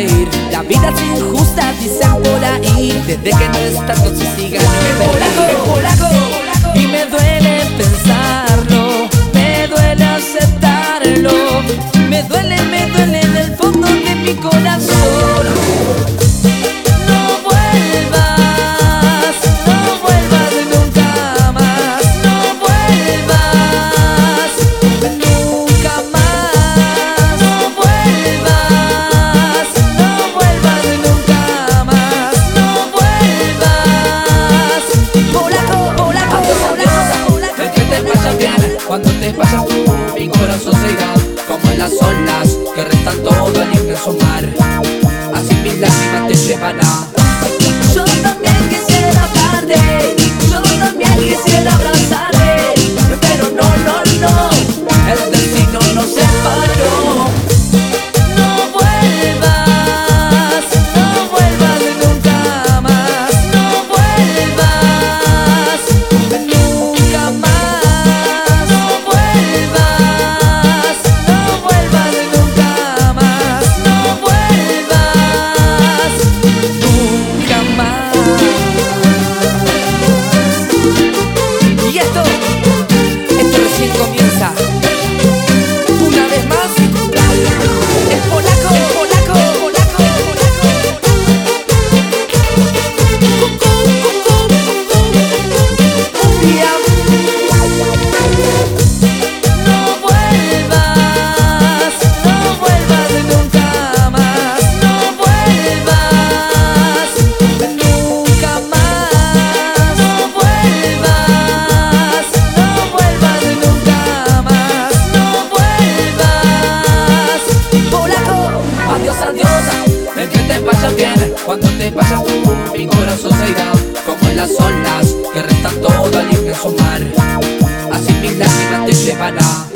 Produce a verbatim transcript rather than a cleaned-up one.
ir. La vida es injusta, dicen por ahí. Desde que no estás con sus cigarros. Polaco, polaco, y me duele pensarlo, me duele aceptarlo, me duele, me duele en el fondo de mi corazón. No vuelvas, no vuelvas nunca más, no vuelvas nunca más, no vuelvas, no vuelvas nunca más, no vuelvas. Polaco, polaco, polaco, polaco. Es que te pasa bien cuando te pasas tú, mi corazón se irá como en las olas que restan todo al inmenso mar. Así mis lágrimas te llevarán. Yo también quisiera amarte, yo también quisiera abrazarte, pero no, no, no, El destino nos separó. no vuelvas, no vuelvas nunca más, no vuelvas nunca más, no vuelvas, no vuelvas nunca más, no vuelvas nunca más. Y esto, esto recién comienza. Una vez más, es polaco, polaco, polaco, polaco. Cumbia. No vuelvas, no vuelvas nunca más, no vuelvas nunca más, no vuelvas, no vuelvas nunca más, no vuelvas. Polaco, Adiós, adiós. Es que te pasa bien cuando te pasas tú, mi corazón se irá como en las olas que restan todo al inmenso mar. Así mis lágrimas te llevarán.